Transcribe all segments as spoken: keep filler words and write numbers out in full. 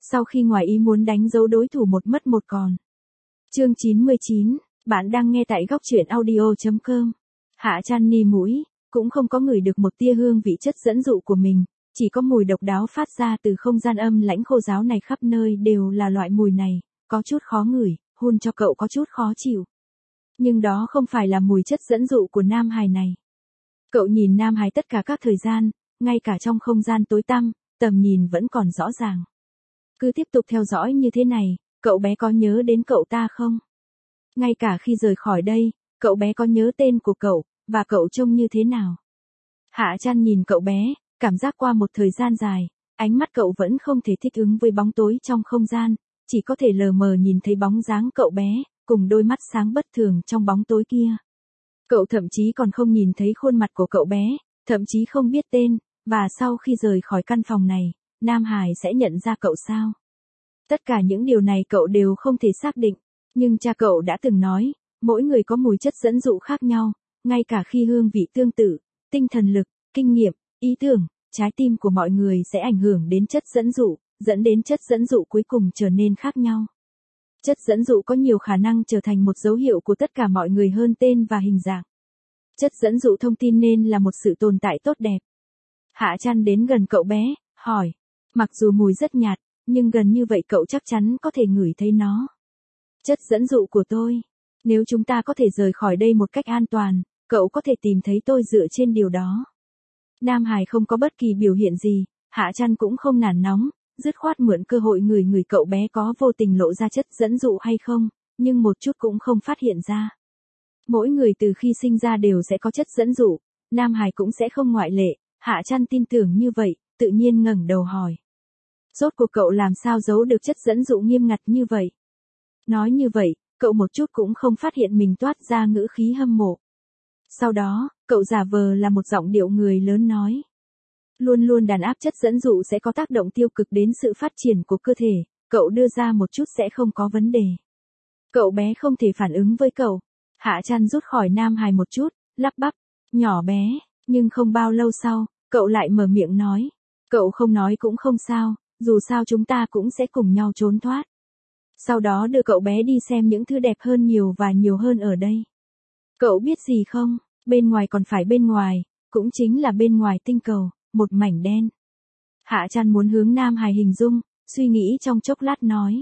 sau khi ngoài ý muốn đánh dấu đối thủ một mất một còn. Chương chín mươi chín, bạn đang nghe tại góc truyện audio chấm com. Hạ Chan ni mũi, cũng không có ngửi được một tia hương vị chất dẫn dụ của mình, chỉ có mùi độc đáo phát ra từ không gian âm lãnh khô ráo này, khắp nơi đều là loại mùi này, có chút khó ngửi, hun cho cậu có chút khó chịu. Nhưng đó không phải là mùi chất dẫn dụ của nam hài này. Cậu nhìn nam hài tất cả các thời gian, ngay cả trong không gian tối tăm, tầm nhìn vẫn còn rõ ràng. Cứ tiếp tục theo dõi như thế này, cậu bé có nhớ đến cậu ta không? Ngay cả khi rời khỏi đây, cậu bé có nhớ tên của cậu, và cậu trông như thế nào? Hạ Chan nhìn cậu bé, cảm giác qua một thời gian dài, ánh mắt cậu vẫn không thể thích ứng với bóng tối trong không gian, chỉ có thể lờ mờ nhìn thấy bóng dáng cậu bé, cùng đôi mắt sáng bất thường trong bóng tối kia. Cậu thậm chí còn không nhìn thấy khuôn mặt của cậu bé, thậm chí không biết tên, và sau khi rời khỏi căn phòng này, Nam Hải sẽ nhận ra cậu sao? Tất cả những điều này cậu đều không thể xác định, nhưng cha cậu đã từng nói, mỗi người có mùi chất dẫn dụ khác nhau, ngay cả khi hương vị tương tự, tinh thần lực, kinh nghiệm, ý tưởng, trái tim của mọi người sẽ ảnh hưởng đến chất dẫn dụ, dẫn đến chất dẫn dụ cuối cùng trở nên khác nhau. Chất dẫn dụ có nhiều khả năng trở thành một dấu hiệu của tất cả mọi người hơn tên và hình dạng. Chất dẫn dụ thông tin nên là một sự tồn tại tốt đẹp. Hạ Chan đến gần cậu bé, hỏi. Mặc dù mùi rất nhạt, nhưng gần như vậy cậu chắc chắn có thể ngửi thấy nó. Chất dẫn dụ của tôi. Nếu chúng ta có thể rời khỏi đây một cách an toàn, cậu có thể tìm thấy tôi dựa trên điều đó. Nam Hải không có bất kỳ biểu hiện gì, Hạ Chan cũng không nản nóng, dứt khoát mượn cơ hội người người cậu bé có vô tình lộ ra chất dẫn dụ hay không, nhưng một chút cũng không phát hiện ra. Mỗi người từ khi sinh ra đều sẽ có chất dẫn dụ, Nam Hải cũng sẽ không ngoại lệ, Hạ Chan tin tưởng như vậy, tự nhiên ngẩng đầu hỏi. Rốt cuộc cậu làm sao giấu được chất dẫn dụ nghiêm ngặt như vậy? Nói như vậy, cậu một chút cũng không phát hiện mình toát ra ngữ khí hâm mộ. Sau đó, cậu giả vờ là một giọng điệu người lớn nói. Luôn luôn đàn áp chất dẫn dụ sẽ có tác động tiêu cực đến sự phát triển của cơ thể, cậu đưa ra một chút sẽ không có vấn đề. Cậu bé không thể phản ứng với cậu. Hạ Chan rút khỏi Nam Hải một chút, lắp bắp, nhỏ bé, nhưng không bao lâu sau, cậu lại mở miệng nói. Cậu không nói cũng không sao, dù sao chúng ta cũng sẽ cùng nhau trốn thoát. Sau đó đưa cậu bé đi xem những thứ đẹp hơn nhiều và nhiều hơn ở đây. Cậu biết gì không, bên ngoài còn phải bên ngoài, cũng chính là bên ngoài tinh cầu, một mảnh đen. Hạ Chan muốn hướng Nam Hải hình dung, suy nghĩ trong chốc lát nói.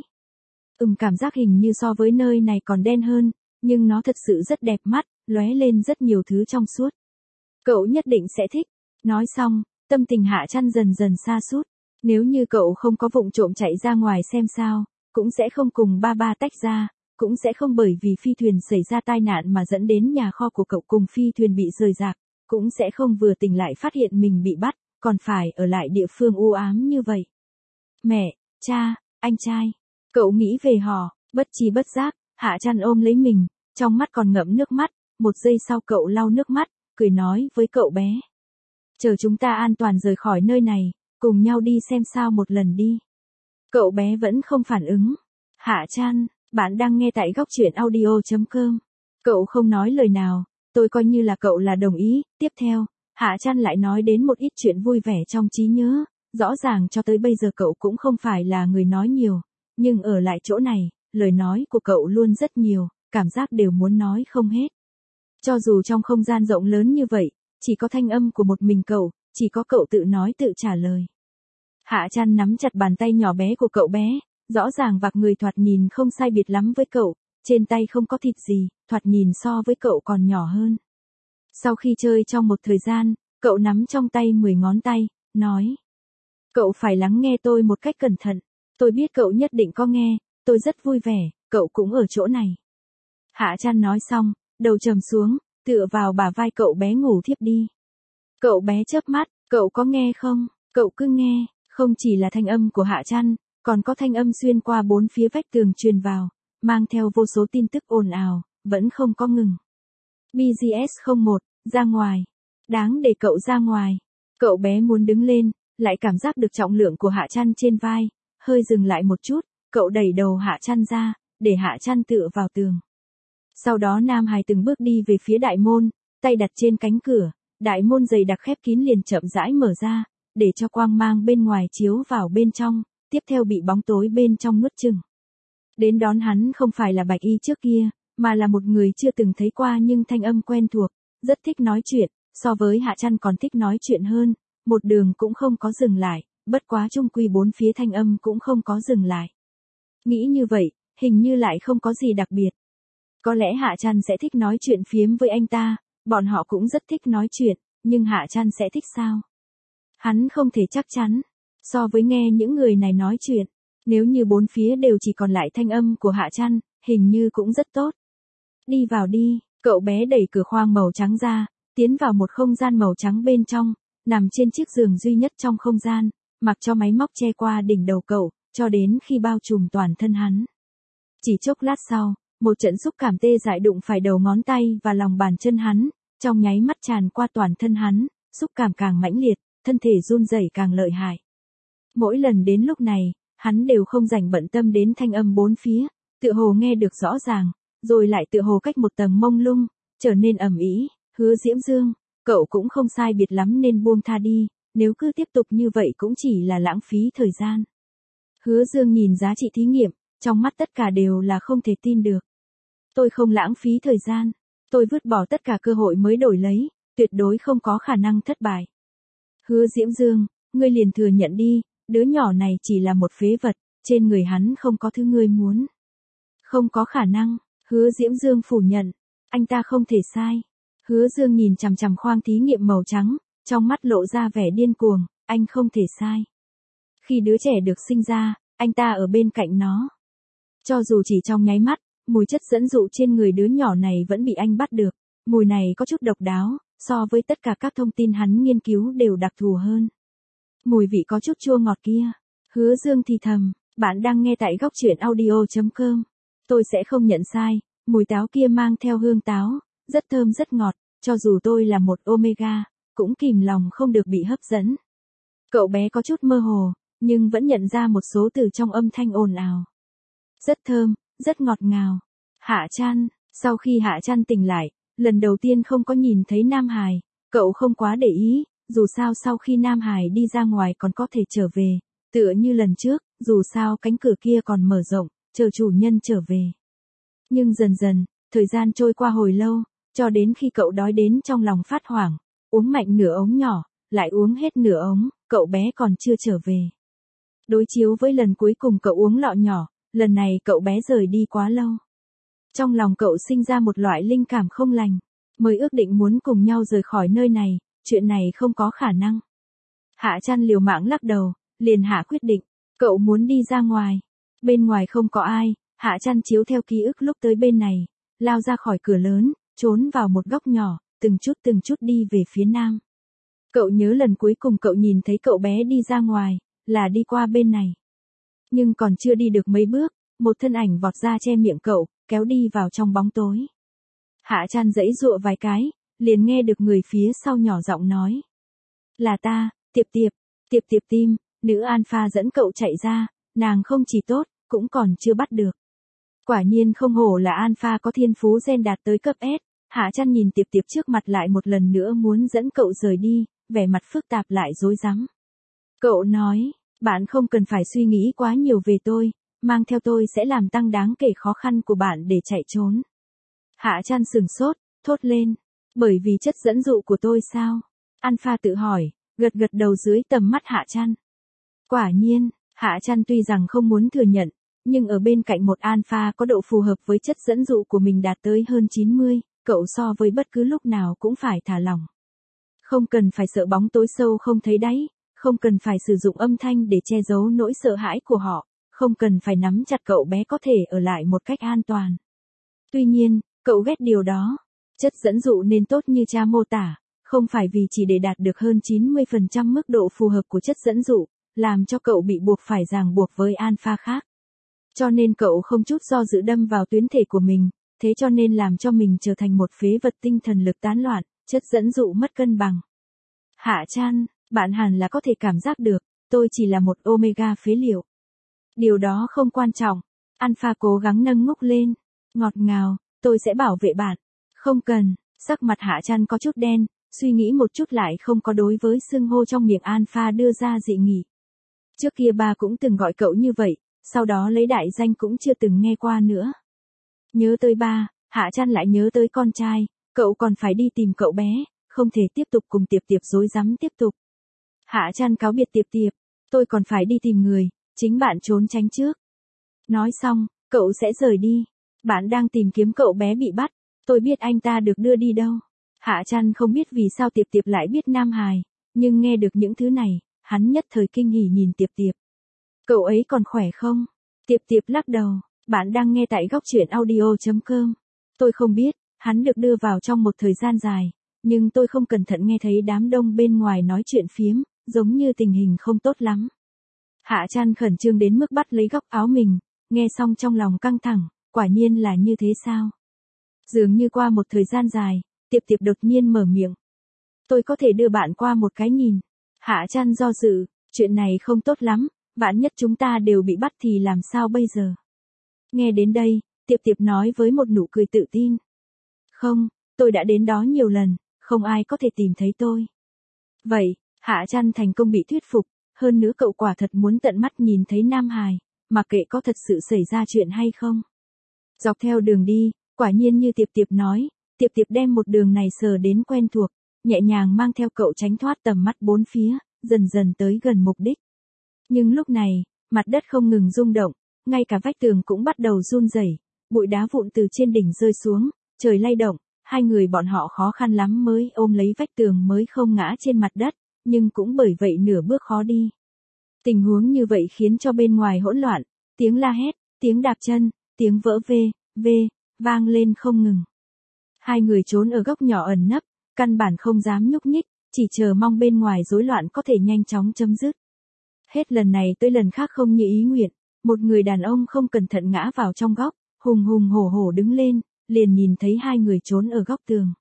Ừm cảm giác hình như so với nơi này còn đen hơn, nhưng nó thật sự rất đẹp mắt, lóe lên rất nhiều thứ trong suốt. Cậu nhất định sẽ thích. Nói xong, tâm tình Hạ Chan dần dần sa sút. Nếu như cậu không có vụng trộm chạy ra ngoài xem sao, cũng sẽ không cùng ba ba tách ra, cũng sẽ không bởi vì phi thuyền xảy ra tai nạn mà dẫn đến nhà kho của cậu cùng phi thuyền bị rời rạc, cũng sẽ không vừa tỉnh lại phát hiện mình bị bắt, còn phải ở lại địa phương u ám như vậy. Mẹ, cha, anh trai, cậu nghĩ về họ, bất chi bất giác, Hạ Chan ôm lấy mình, trong mắt còn ngậm nước mắt, một giây sau cậu lau nước mắt, cười nói với cậu bé. Chờ chúng ta an toàn rời khỏi nơi này, cùng nhau đi xem sao một lần đi. Cậu bé vẫn không phản ứng. Hạ Chan, bạn đang nghe tại góc truyện audio chấm com. Cậu không nói lời nào, tôi coi như là cậu là đồng ý. Tiếp theo, Hạ Chan lại nói đến một ít chuyện vui vẻ trong trí nhớ. Rõ ràng cho tới bây giờ cậu cũng không phải là người nói nhiều, nhưng ở lại chỗ này, lời nói của cậu luôn rất nhiều, cảm giác đều muốn nói không hết. Cho dù trong không gian rộng lớn như vậy, chỉ có thanh âm của một mình cậu, chỉ có cậu tự nói tự trả lời. Hạ Chan nắm chặt bàn tay nhỏ bé của cậu bé, rõ ràng vạc người thoạt nhìn không sai biệt lắm với cậu, trên tay không có thịt gì, thoạt nhìn so với cậu còn nhỏ hơn. Sau khi chơi trong một thời gian, cậu nắm trong tay mười ngón tay, nói. Cậu phải lắng nghe tôi một cách cẩn thận, tôi biết cậu nhất định có nghe, tôi rất vui vẻ, cậu cũng ở chỗ này. Hạ Chan nói xong, đầu trầm xuống, tựa vào bả vai cậu bé ngủ thiếp đi. Cậu bé chớp mắt, cậu có nghe không? Cậu cứ nghe, không chỉ là thanh âm của Hạ Chan, còn có thanh âm xuyên qua bốn phía vách tường truyền vào, mang theo vô số tin tức ồn ào, vẫn không có ngừng. bê giê ét không một, ra ngoài. Đáng để cậu ra ngoài. Cậu bé muốn đứng lên, lại cảm giác được trọng lượng của Hạ Chan trên vai, hơi dừng lại một chút, cậu đẩy đầu Hạ Chan ra, để Hạ Chan tựa vào tường. Sau đó Nam Hải từng bước đi về phía đại môn, tay đặt trên cánh cửa, đại môn dày đặc khép kín liền chậm rãi mở ra, để cho quang mang bên ngoài chiếu vào bên trong, tiếp theo bị bóng tối bên trong nuốt chửng. Đến đón hắn không phải là Bạch Y trước kia, mà là một người chưa từng thấy qua nhưng thanh âm quen thuộc, rất thích nói chuyện, so với Hạ Trăn còn thích nói chuyện hơn, một đường cũng không có dừng lại, bất quá chung quy bốn phía thanh âm cũng không có dừng lại. Nghĩ như vậy, hình như lại không có gì đặc biệt. Có lẽ Hạ Trăn sẽ thích nói chuyện phiếm với anh ta, bọn họ cũng rất thích nói chuyện, nhưng Hạ Trăn sẽ thích sao? Hắn không thể chắc chắn. So với nghe những người này nói chuyện, nếu như bốn phía đều chỉ còn lại thanh âm của Hạ Trăn, hình như cũng rất tốt. Đi vào đi, cậu bé đẩy cửa khoang màu trắng ra, tiến vào một không gian màu trắng bên trong, nằm trên chiếc giường duy nhất trong không gian, mặc cho máy móc che qua đỉnh đầu cậu, cho đến khi bao trùm toàn thân hắn. Chỉ chốc lát sau, một trận xúc cảm tê dại đụng phải đầu ngón tay và lòng bàn chân hắn, trong nháy mắt tràn qua toàn thân hắn, xúc cảm càng mãnh liệt, thân thể run rẩy càng lợi hại. Mỗi lần đến lúc này, hắn đều không rảnh bận tâm đến thanh âm bốn phía, tựa hồ nghe được rõ ràng, rồi lại tựa hồ cách một tầng mông lung, trở nên ầm ĩ. Hứa Diễm Dương, cậu cũng không sai biệt lắm nên buông tha đi, nếu cứ tiếp tục như vậy cũng chỉ là lãng phí thời gian. Hứa Dương nhìn giá trị thí nghiệm, trong mắt tất cả đều là không thể tin được. Tôi không lãng phí thời gian, tôi vứt bỏ tất cả cơ hội mới đổi lấy, tuyệt đối không có khả năng thất bại. Hứa Diễm Dương, ngươi liền thừa nhận đi, đứa nhỏ này chỉ là một phế vật, trên người hắn không có thứ ngươi muốn. Không có khả năng, Hứa Diễm Dương phủ nhận, anh ta không thể sai. Hứa Dương nhìn chằm chằm khoang thí nghiệm màu trắng, trong mắt lộ ra vẻ điên cuồng, anh không thể sai. Khi đứa trẻ được sinh ra, anh ta ở bên cạnh nó. Cho dù chỉ trong nháy mắt, mùi chất dẫn dụ trên người đứa nhỏ này vẫn bị anh bắt được, mùi này có chút độc đáo, so với tất cả các thông tin hắn nghiên cứu đều đặc thù hơn. Mùi vị có chút chua ngọt kia. Hứa Dương thì thầm, bạn đang nghe tại góc truyện audio chấm com. Tôi sẽ không nhận sai, mùi táo kia mang theo hương táo, rất thơm rất ngọt, cho dù tôi là một omega, cũng kìm lòng không được bị hấp dẫn. Cậu bé có chút mơ hồ, nhưng vẫn nhận ra một số từ trong âm thanh ồn ào. Rất thơm, rất ngọt ngào. Hạ Trăn, sau khi Hạ Trăn tỉnh lại, lần đầu tiên không có nhìn thấy Nam Hải, cậu không quá để ý, dù sao sau khi Nam Hải đi ra ngoài còn có thể trở về, tựa như lần trước, dù sao cánh cửa kia còn mở rộng, chờ chủ nhân trở về. Nhưng dần dần, thời gian trôi qua hồi lâu, cho đến khi cậu đói đến trong lòng phát hoảng, uống mạnh nửa ống nhỏ, lại uống hết nửa ống, cậu bé còn chưa trở về. Đối chiếu với lần cuối cùng cậu uống lọ nhỏ, lần này cậu bé rời đi quá lâu. Trong lòng cậu sinh ra một loại linh cảm không lành, mới ước định muốn cùng nhau rời khỏi nơi này, chuyện này không có khả năng. Hạ Trăn liều mạng lắc đầu, liền hạ quyết định, cậu muốn đi ra ngoài. Bên ngoài không có ai, Hạ Trăn chiếu theo ký ức lúc tới bên này, lao ra khỏi cửa lớn, trốn vào một góc nhỏ, từng chút từng chút đi về phía nam. Cậu nhớ lần cuối cùng cậu nhìn thấy cậu bé đi ra ngoài, là đi qua bên này. Nhưng còn chưa đi được mấy bước, một thân ảnh vọt ra che miệng cậu, kéo đi vào trong bóng tối. Hạ Trăn giãy giụa vài cái, liền nghe được người phía sau nhỏ giọng nói. Là ta, Tiệp Tiệp, Tiệp Tiệp Tim, nữ alpha dẫn cậu chạy ra, nàng không chỉ tốt, cũng còn chưa bắt được. Quả nhiên không hổ là alpha có thiên phú gen đạt tới cấp S, Hạ Trăn nhìn Tiệp Tiệp trước mặt lại một lần nữa muốn dẫn cậu rời đi, vẻ mặt phức tạp lại rối rắm. Cậu nói, bạn không cần phải suy nghĩ quá nhiều về tôi, mang theo tôi sẽ làm tăng đáng kể khó khăn của bạn để chạy trốn. Hạ Trăn sừng sốt, thốt lên, bởi vì chất dẫn dụ của tôi sao? Alpha tự hỏi, gật gật đầu dưới tầm mắt Hạ Trăn. Quả nhiên, Hạ Trăn tuy rằng không muốn thừa nhận, nhưng ở bên cạnh một alpha có độ phù hợp với chất dẫn dụ của mình đạt tới hơn chín mươi, cậu so với bất cứ lúc nào cũng phải thả lỏng. Không cần phải sợ bóng tối sâu không thấy đáy, không cần phải sử dụng âm thanh để che giấu nỗi sợ hãi của họ, không cần phải nắm chặt cậu bé có thể ở lại một cách an toàn. Tuy nhiên, cậu ghét điều đó. Chất dẫn dụ nên tốt như cha mô tả, không phải vì chỉ để đạt được hơn chín mươi phần trăm mức độ phù hợp của chất dẫn dụ, làm cho cậu bị buộc phải ràng buộc với alpha khác. Cho nên cậu không chút do dự đâm vào tuyến thể của mình, thế cho nên làm cho mình trở thành một phế vật tinh thần lực tán loạn, chất dẫn dụ mất cân bằng. Hạ Trăn, bạn hẳn là có thể cảm giác được, tôi chỉ là một omega phế liệu. Điều đó không quan trọng. Alpha cố gắng nâng ngốc lên. Ngọt ngào, tôi sẽ bảo vệ bạn. Không cần, sắc mặt Hạ Trăn có chút đen, suy nghĩ một chút lại không có đối với xưng hô trong miệng Alpha đưa ra dị nghị. Trước kia ba cũng từng gọi cậu như vậy, sau đó lấy đại danh cũng chưa từng nghe qua nữa. Nhớ tới ba, Hạ Trăn lại nhớ tới con trai, cậu còn phải đi tìm cậu bé, không thể tiếp tục cùng Tiệp Tiệp rối rắm tiếp tục. Hạ Trăn cáo biệt Tiệp Tiệp, tôi còn phải đi tìm người, chính bạn trốn tránh trước. Nói xong, cậu sẽ rời đi. Bạn đang tìm kiếm cậu bé bị bắt, tôi biết anh ta được đưa đi đâu. Hạ Trăn không biết vì sao Tiệp Tiệp lại biết Nam Hải, nhưng nghe được những thứ này, hắn nhất thời kinh hỉ nhìn Tiệp Tiệp. Cậu ấy còn khỏe không? Tiệp Tiệp lắc đầu, bạn đang nghe tại góc truyện audio chấm com. Tôi không biết, hắn được đưa vào trong một thời gian dài, nhưng tôi không cẩn thận nghe thấy đám đông bên ngoài nói chuyện phiếm, giống như tình hình không tốt lắm. Hạ Trăn khẩn trương đến mức bắt lấy góc áo mình, nghe xong trong lòng căng thẳng, quả nhiên là như thế sao? Dường như qua một thời gian dài, Tiệp Tiệp đột nhiên mở miệng. Tôi có thể đưa bạn qua một cái nhìn. Hạ Trăn do dự, chuyện này không tốt lắm, vạn nhất chúng ta đều bị bắt thì làm sao bây giờ? Nghe đến đây, Tiệp Tiệp nói với một nụ cười tự tin. Không, tôi đã đến đó nhiều lần, không ai có thể tìm thấy tôi. Vậy, Hạ Trăn thành công bị thuyết phục, hơn nữa cậu quả thật muốn tận mắt nhìn thấy Nam Hải, mà kệ có thật sự xảy ra chuyện hay không. Dọc theo đường đi, quả nhiên như Tiệp Tiệp nói, Tiệp Tiệp đem một đường này sờ đến quen thuộc, nhẹ nhàng mang theo cậu tránh thoát tầm mắt bốn phía, dần dần tới gần mục đích. Nhưng lúc này, mặt đất không ngừng rung động, ngay cả vách tường cũng bắt đầu run rẩy, bụi đá vụn từ trên đỉnh rơi xuống, trời lay động, hai người bọn họ khó khăn lắm mới ôm lấy vách tường mới không ngã trên mặt đất, nhưng cũng bởi vậy nửa bước khó đi. Tình huống như vậy khiến cho bên ngoài hỗn loạn, tiếng la hét, tiếng đạp chân, tiếng vỡ vê, vê, vang lên không ngừng. Hai người trốn ở góc nhỏ ẩn nấp, căn bản không dám nhúc nhích, chỉ chờ mong bên ngoài rối loạn có thể nhanh chóng chấm dứt. Hết lần này tới lần khác không như ý nguyện, một người đàn ông không cẩn thận ngã vào trong góc, hùng hùng hổ hổ đứng lên, liền nhìn thấy hai người trốn ở góc tường.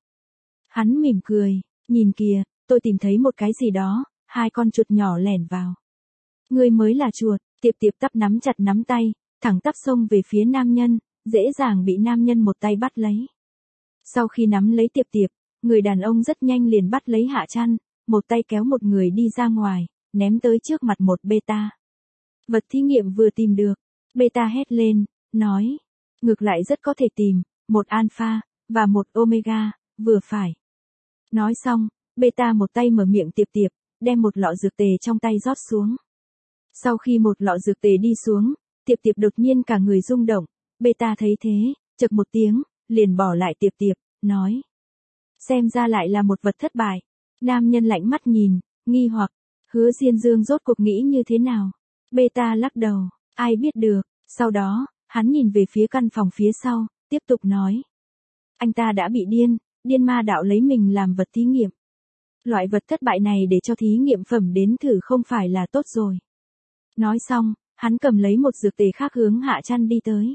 Hắn mỉm cười, nhìn kìa, tôi tìm thấy một cái gì đó, hai con chuột nhỏ lẻn vào. Ngươi mới là chuột, Tiệp Tiệp tắp nắm chặt nắm tay, thẳng tắp xông về phía nam nhân, dễ dàng bị nam nhân một tay bắt lấy. Sau khi nắm lấy Tiệp Tiệp, người đàn ông rất nhanh liền bắt lấy Hạ Trăn, một tay kéo một người đi ra ngoài, ném tới trước mặt một beta. Vật thí nghiệm vừa tìm được, beta hét lên, nói, ngược lại rất có thể tìm, một alpha, và một omega, vừa phải. Nói xong, beta một tay mở miệng Tiệp Tiệp, đem một lọ dược tề trong tay rót xuống. Sau khi một lọ dược tề đi xuống, Tiệp Tiệp đột nhiên cả người rung động, beta thấy thế, chậc một tiếng, liền bỏ lại Tiệp Tiệp, nói. Xem ra lại là một vật thất bại. Nam nhân lạnh mắt nhìn, nghi hoặc, Hứa Diên Dương rốt cuộc nghĩ như thế nào? Beta lắc đầu, ai biết được, sau đó, hắn nhìn về phía căn phòng phía sau, tiếp tục nói. Anh ta đã bị điên, điên ma đạo lấy mình làm vật thí nghiệm. Loại vật thất bại này để cho thí nghiệm phẩm đến thử không phải là tốt rồi. Nói xong, hắn cầm lấy một dược tề khác hướng Hạ Trăn đi tới.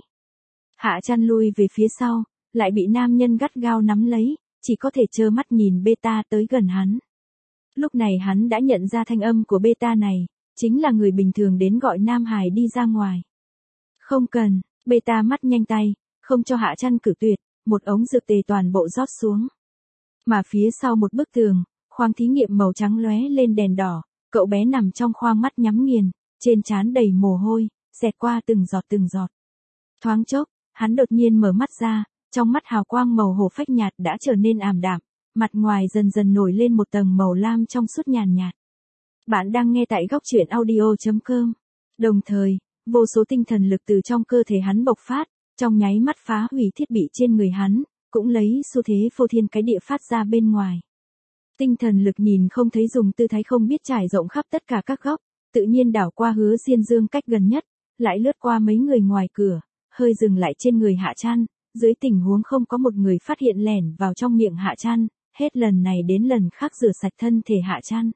Hạ Trăn lui về phía sau, lại bị nam nhân gắt gao nắm lấy, chỉ có thể trơ mắt nhìn beta tới gần hắn. Lúc này hắn đã nhận ra thanh âm của beta này, chính là người bình thường đến gọi Nam Hải đi ra ngoài. Không cần, beta mắt nhanh tay, không cho Hạ Trăn cử tuyệt, một ống dược tề toàn bộ rót xuống. Mà phía sau một bức tường, khoang thí nghiệm màu trắng lóe lên đèn đỏ, cậu bé nằm trong khoang mắt nhắm nghiền, trên trán đầy mồ hôi, xẹt qua từng giọt từng giọt. Thoáng chốc, hắn đột nhiên mở mắt ra, trong mắt hào quang màu hổ phách nhạt đã trở nên ảm đạm, mặt ngoài dần dần nổi lên một tầng màu lam trong suốt nhàn nhạt. Bạn đang nghe tại góc truyện audio chấm com. Đồng thời, vô số tinh thần lực từ trong cơ thể hắn bộc phát, trong nháy mắt phá hủy thiết bị trên người hắn, cũng lấy xu thế phô thiên cái địa phát ra bên ngoài. Tinh thần lực nhìn không thấy dùng tư thái không biết trải rộng khắp tất cả các góc, tự nhiên đảo qua Hứa Diên Dương cách gần nhất, lại lướt qua mấy người ngoài cửa, hơi dừng lại trên người Hạ Trăn, dưới tình huống không có một người phát hiện lẻn vào trong miệng Hạ Trăn, hết lần này đến lần khác rửa sạch thân thể Hạ Trăn.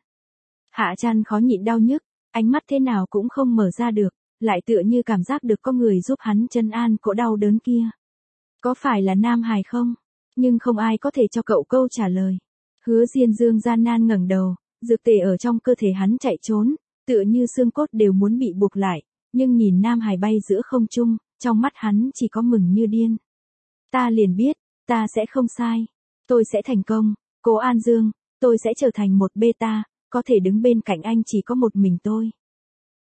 Hạ Trăn khó nhịn đau nhức, ánh mắt thế nào cũng không mở ra được, lại tựa như cảm giác được có người giúp hắn trấn an cỗ đau đớn kia. Có phải là Nam Hải không? Nhưng không ai có thể cho cậu câu trả lời. Hứa Diên Dương gian nan ngẩng đầu, dược tề ở trong cơ thể hắn chạy trốn, tựa như xương cốt đều muốn bị buộc lại, nhưng nhìn Nam Hải bay giữa không trung, trong mắt hắn chỉ có mừng như điên. Ta liền biết, ta sẽ không sai. Tôi sẽ thành công, Cố An Dương, tôi sẽ trở thành một beta, có thể đứng bên cạnh anh chỉ có một mình tôi.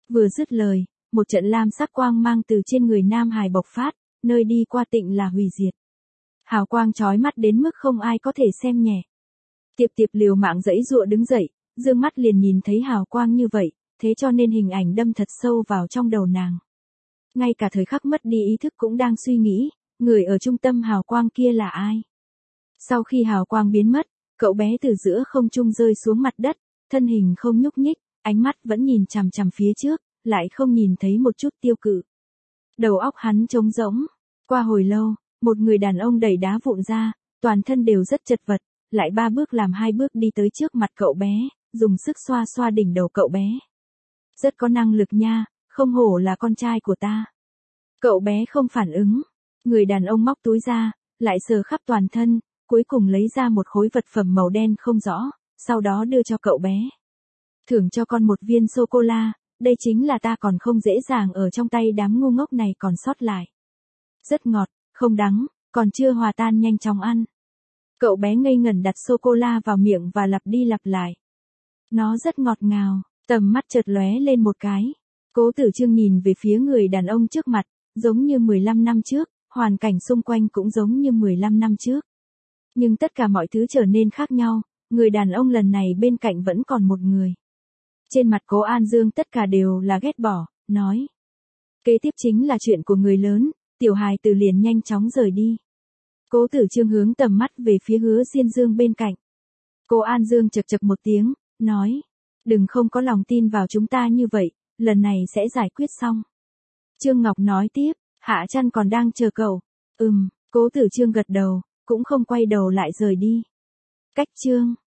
Vừa dứt lời, một trận lam sắc quang mang từ trên người Nam Hải bộc phát, nơi đi qua tịnh là hủy diệt. Hào quang chói mắt đến mức không ai có thể xem nhẹ. Tiệp Tiệp liều mạng giãy giụa đứng dậy, dương mắt liền nhìn thấy hào quang như vậy, thế cho nên hình ảnh đâm thật sâu vào trong đầu nàng. Ngay cả thời khắc mất đi ý thức cũng đang suy nghĩ, người ở trung tâm hào quang kia là ai? Sau khi hào quang biến mất, cậu bé từ giữa không trung rơi xuống mặt đất, thân hình không nhúc nhích, ánh mắt vẫn nhìn chằm chằm phía trước, lại không nhìn thấy một chút tiêu cự. Đầu óc hắn trống rỗng. Qua hồi lâu, một người đàn ông đẩy đá vụn ra, toàn thân đều rất chật vật, lại ba bước làm hai bước đi tới trước mặt cậu bé, dùng sức xoa xoa đỉnh đầu cậu bé. Rất có năng lực nha, không hổ là con trai của ta. Cậu bé không phản ứng. Người đàn ông móc túi ra, lại sờ khắp toàn thân, cuối cùng lấy ra một khối vật phẩm màu đen không rõ, sau đó đưa cho cậu bé. Thưởng cho con một viên sô-cô-la, đây chính là ta còn không dễ dàng ở trong tay đám ngu ngốc này còn sót lại. Rất ngọt, không đắng, còn chưa hòa tan nhanh chóng ăn. Cậu bé ngây ngẩn đặt sô-cô-la vào miệng và lặp đi lặp lại. Nó rất ngọt ngào, tầm mắt chợt lóe lên một cái. Cố Tử Trương nhìn về phía người đàn ông trước mặt, giống như mười lăm năm trước, hoàn cảnh xung quanh cũng giống như mười lăm năm trước. Nhưng tất cả mọi thứ trở nên khác nhau, người đàn ông lần này bên cạnh vẫn còn một người. Trên mặt Cố An Dương tất cả đều là ghét bỏ, nói. Kế tiếp chính là chuyện của người lớn, tiểu hài tử liền nhanh chóng rời đi. Cố Tử Trương hướng tầm mắt về phía Hứa Diên Dương bên cạnh. Cố An Dương chậc chậc một tiếng, nói. Đừng không có lòng tin vào chúng ta như vậy, lần này sẽ giải quyết xong. Trương Ngọc nói tiếp, Hạ Trăn còn đang chờ cậu. Ừm, Cố Tử Trương gật đầu, cũng không quay đầu lại rời đi. Cách chương